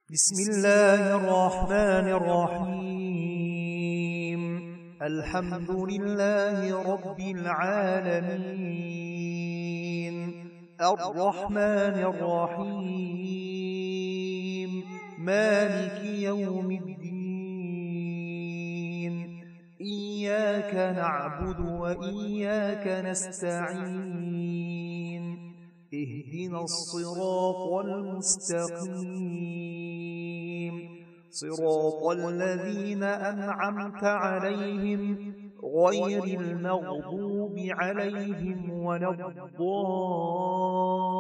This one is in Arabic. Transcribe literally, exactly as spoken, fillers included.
بسم الله الرحمن الرحيم. الحمد لله رب العالمين، الرحمن الرحيم، مالك يوم الدين. إياك نعبد وإياك نستعين، اهدنا الصراط المستقيم، صراط الذين أنعمت عليهم غير المغضوب عليهم ولا الضالين.